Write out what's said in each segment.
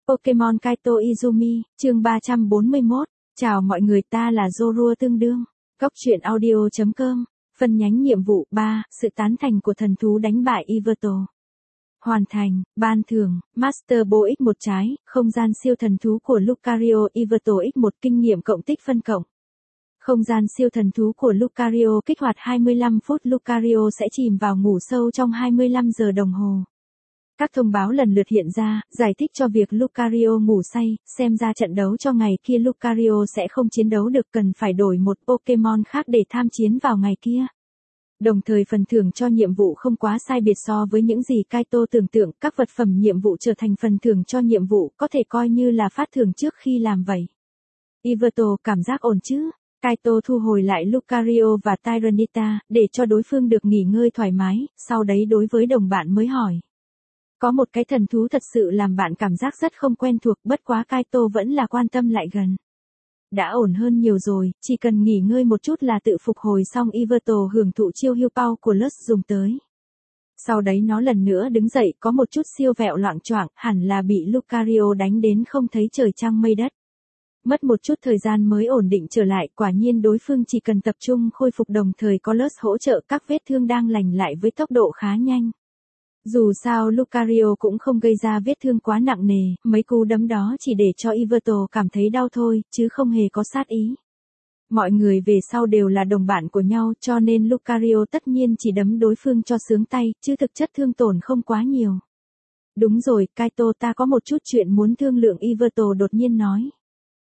Pokemon Kaito Izumi, chương 341. Chào mọi người, ta là Zorua tương đương. Góc truyện audio.com. Phần nhánh nhiệm vụ 3, sự tán thành của thần thú đánh bại Yveltal. Hoàn thành, ban thưởng, Master Ball X1 trái, không gian siêu thần thú của Lucario Yveltal X1 kinh nghiệm cộng tích phân cộng. Không gian siêu thần thú của Lucario kích hoạt 25 phút Lucario sẽ chìm vào ngủ sâu trong 25 giờ đồng hồ. Các thông báo lần lượt hiện ra, giải thích cho việc Lucario ngủ say, xem ra trận đấu cho ngày kia Lucario sẽ không chiến đấu được, cần phải đổi một Pokemon khác để tham chiến vào ngày kia. Đồng thời phần thưởng cho nhiệm vụ không quá sai biệt so với những gì Kaito tưởng tượng, các vật phẩm nhiệm vụ trở thành phần thưởng cho nhiệm vụ, có thể coi như là phát thưởng trước khi làm vậy. Yveltal, cảm giác ổn chứ? Kaito thu hồi lại Lucario và Tyranitar, để cho đối phương được nghỉ ngơi thoải mái, sau đấy đối với đồng bạn mới hỏi. Có một cái thần thú thật sự làm bạn cảm giác rất không quen thuộc, bất quá Kaito vẫn là quan tâm lại gần. Đã ổn hơn nhiều rồi, chỉ cần nghỉ ngơi một chút là tự phục hồi xong. Yveltal hưởng thụ chiêu heal power của Lux dùng tới. Sau đấy nó lần nữa đứng dậy, có một chút siêu vẹo loạng choạng, hẳn là bị Lucario đánh đến không thấy trời trăng mây đất. Mất một chút thời gian mới ổn định trở lại, quả nhiên đối phương chỉ cần tập trung khôi phục đồng thời có Lux hỗ trợ, các vết thương đang lành lại với tốc độ khá nhanh. Dù sao Lucario cũng không gây ra vết thương quá nặng nề, mấy cú đấm đó chỉ để cho Yveltal cảm thấy đau thôi, chứ không hề có sát ý. Mọi người về sau đều là đồng bạn của nhau, cho nên Lucario tất nhiên chỉ đấm đối phương cho sướng tay, chứ thực chất thương tổn không quá nhiều. Đúng rồi, Kaito, ta có một chút chuyện muốn thương lượng, Yveltal đột nhiên nói.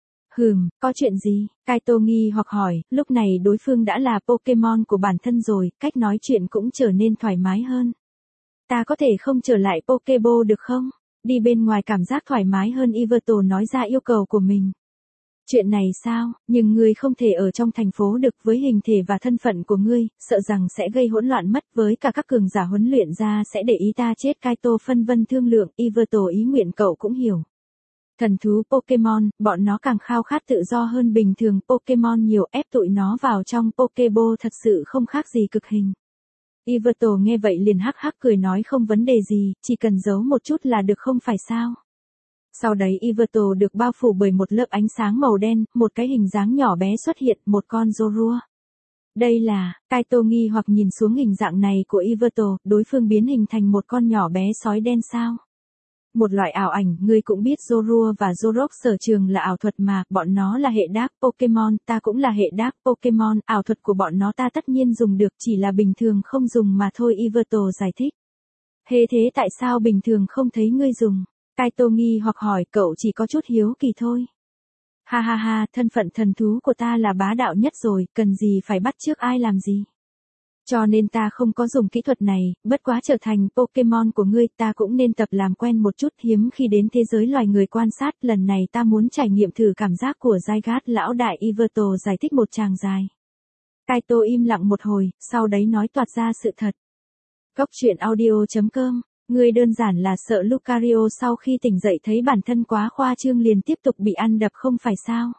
Có chuyện gì? Kaito nghi hoặc hỏi, lúc này đối phương đã là Pokemon của bản thân rồi, cách nói chuyện cũng trở nên thoải mái hơn. Ta có thể không trở lại Pokeball được không? Đi bên ngoài cảm giác thoải mái hơn, Yveltal nói ra yêu cầu của mình. Chuyện này sao? Nhưng ngươi không thể ở trong thành phố được, với hình thể và thân phận của ngươi, sợ rằng sẽ gây hỗn loạn mất, với cả các cường giả huấn luyện ra sẽ để ý ta chết. Kaito phân vân thương lượng, Yveltal ý nguyện cậu cũng hiểu. Thần thú Pokemon, bọn nó càng khao khát tự do hơn bình thường Pokemon nhiều, ép tụi nó vào trong Pokeball thật sự không khác gì cực hình. Yveltal nghe vậy liền hắc hắc cười nói không vấn đề gì, chỉ cần giấu một chút là được không phải sao. Sau đấy Yveltal được bao phủ bởi một lớp ánh sáng màu đen, một cái hình dáng nhỏ bé xuất hiện, một con Zorua. Đây là, Kaito nghi hoặc nhìn xuống hình dạng này của Yveltal, đối phương biến hình thành một con nhỏ bé sói đen sao. Một loại ảo ảnh, ngươi cũng biết Zorua và Zoroark sở trường là ảo thuật mà, bọn nó là hệ Dark Pokemon, ta cũng là hệ Dark Pokemon, ảo thuật của bọn nó ta tất nhiên dùng được, chỉ là bình thường không dùng mà thôi, Yveltal giải thích. Thế tại sao bình thường không thấy ngươi dùng? Kaito nghi hoặc hỏi, cậu chỉ có chút hiếu kỳ thôi. Ha ha ha, thân phận thần thú của ta là bá đạo nhất rồi, cần gì phải bắt chước ai làm gì. Cho nên ta không có dùng kỹ thuật này, bất quá trở thành Pokemon của ngươi ta cũng nên tập làm quen một chút, hiếm khi đến thế giới loài người quan sát, lần này ta muốn trải nghiệm thử cảm giác của Zygarde lão đại, Yveltal giải thích một tràng dài. Kaito im lặng một hồi, sau đấy nói toạc ra sự thật. Góc truyện audio.com, ngươi đơn giản là sợ Lucario sau khi tỉnh dậy thấy bản thân quá khoa trương liền tiếp tục bị ăn đập không phải sao?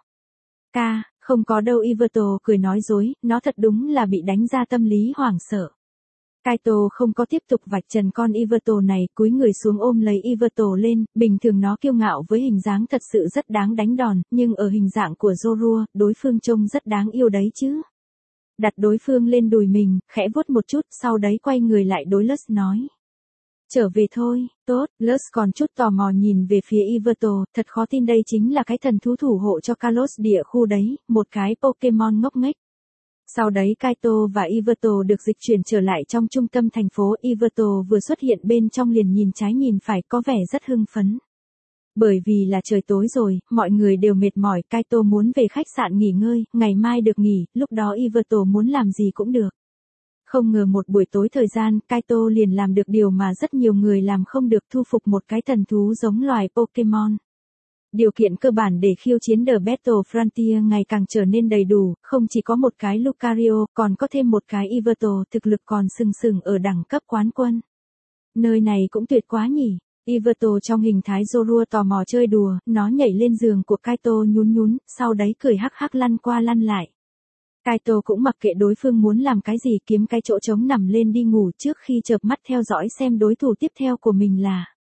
Không có đâu, Yveltal cười nói dối, nó thật đúng là bị đánh ra tâm lý hoảng sợ. Kaito không có tiếp tục vạch trần con Yveltal này, cúi người xuống ôm lấy Yveltal lên, bình thường nó kiêu ngạo với hình dáng thật sự rất đáng đánh đòn, nhưng ở hình dạng của Zorua, đối phương trông rất đáng yêu đấy chứ. Đặt đối phương lên đùi mình, khẽ vuốt một chút, sau đấy quay người lại đối Lux nói. Trở về thôi, tốt. Lux còn chút tò mò nhìn về phía Yveltal, thật khó tin đây chính là cái thần thú thủ hộ cho Kalos địa khu đấy, một cái Pokemon ngốc nghếch. Sau đấy Kaito và Yveltal được dịch chuyển trở lại trong trung tâm thành phố, Yveltal vừa xuất hiện bên trong liền nhìn trái nhìn phải, có vẻ rất hưng phấn. Bởi vì là trời tối rồi, mọi người đều mệt mỏi, Kaito muốn về khách sạn nghỉ ngơi, ngày mai được nghỉ, lúc đó Yveltal muốn làm gì cũng được. Không ngờ một buổi tối thời gian, Kaito liền làm được điều mà rất nhiều người làm không được, thu phục một cái thần thú giống loài Pokemon. Điều kiện cơ bản để khiêu chiến The Battle Frontier ngày càng trở nên đầy đủ, không chỉ có một cái Lucario, còn có thêm một cái Yveltal, thực lực còn sừng sừng ở đẳng cấp quán quân. Nơi này cũng tuyệt quá nhỉ. Yveltal trong hình thái Zorua tò mò chơi đùa, nó nhảy lên giường của Kaito nhún, sau đấy cười hắc hắc lăn qua lăn lại. Kaito cũng mặc kệ đối phương muốn làm cái gì, kiếm cái chỗ trống nằm lên đi ngủ trước khi chợp mắt theo dõi xem đối thủ tiếp theo của mình là.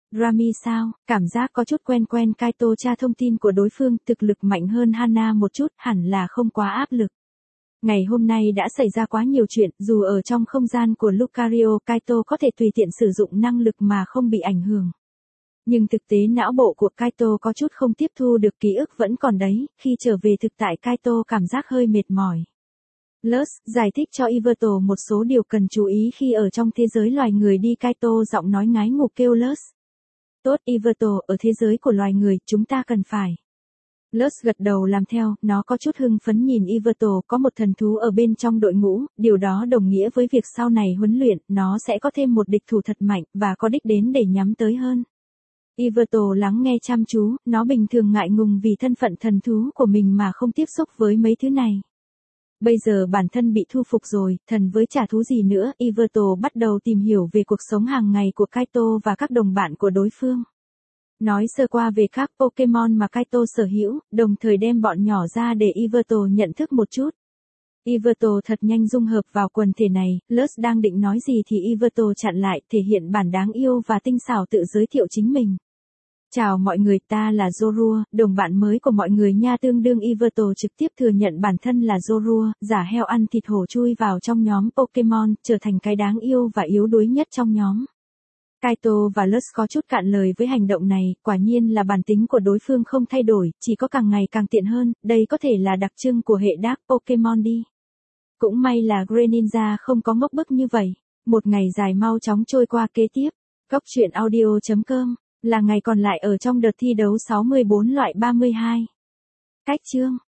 Rami sao, cảm giác có chút quen quen. Kaito tra thông tin của đối phương, thực lực mạnh hơn Hana một chút, hẳn là không quá áp lực. Ngày hôm nay đã xảy ra quá nhiều chuyện, dù ở trong không gian của Lucario, Kaito có thể tùy tiện sử dụng năng lực mà không bị ảnh hưởng. Nhưng thực tế não bộ của Kaito có chút không tiếp thu được, ký ức vẫn còn đấy, khi trở về thực tại Kaito cảm giác hơi mệt mỏi. Luz giải thích cho Iverto một số điều cần chú ý khi ở trong thế giới loài người đi. Kaito giọng nói ngái ngủ kêu Luz. Tốt Iverto, ở thế giới của loài người, chúng ta cần phải. Luz gật đầu làm theo, nó có chút hưng phấn nhìn Iverto có một thần thú ở bên trong đội ngũ, điều đó đồng nghĩa với việc sau này huấn luyện, nó sẽ có thêm một địch thủ thật mạnh, và có đích đến để nhắm tới hơn. Iverto lắng nghe chăm chú, nó bình thường ngại ngùng vì thân phận thần thú của mình mà không tiếp xúc với mấy thứ này. Bây giờ bản thân bị thu phục rồi, thần với trả thú gì nữa, Iverto bắt đầu tìm hiểu về cuộc sống hàng ngày của Kaito và các đồng bạn của đối phương. Nói sơ qua về các Pokemon mà Kaito sở hữu, đồng thời đem bọn nhỏ ra để Iverto nhận thức một chút. Iverto thật nhanh dung hợp vào quần thể này, Luz đang định nói gì thì Iverto chặn lại, thể hiện bản đáng yêu và tinh xảo tự giới thiệu chính mình. Chào mọi người, ta là Zorua, đồng bạn mới của mọi người nha. Tương đương Iverto trực tiếp thừa nhận bản thân là Zorua, giả heo ăn thịt hổ chui vào trong nhóm Pokemon, trở thành cái đáng yêu và yếu đuối nhất trong nhóm. Kaito và Luz có chút cạn lời với hành động này, quả nhiên là bản tính của đối phương không thay đổi, chỉ có càng ngày càng tiện hơn, đây có thể là đặc trưng của hệ Dark Pokemon đi. Cũng may là Greninja không có ngốc bức như vậy. Một ngày dài mau chóng trôi qua. Kế tiếp, Goctruyện.audio.com là ngày còn lại ở trong đợt thi đấu 64 loại 32. Cách chương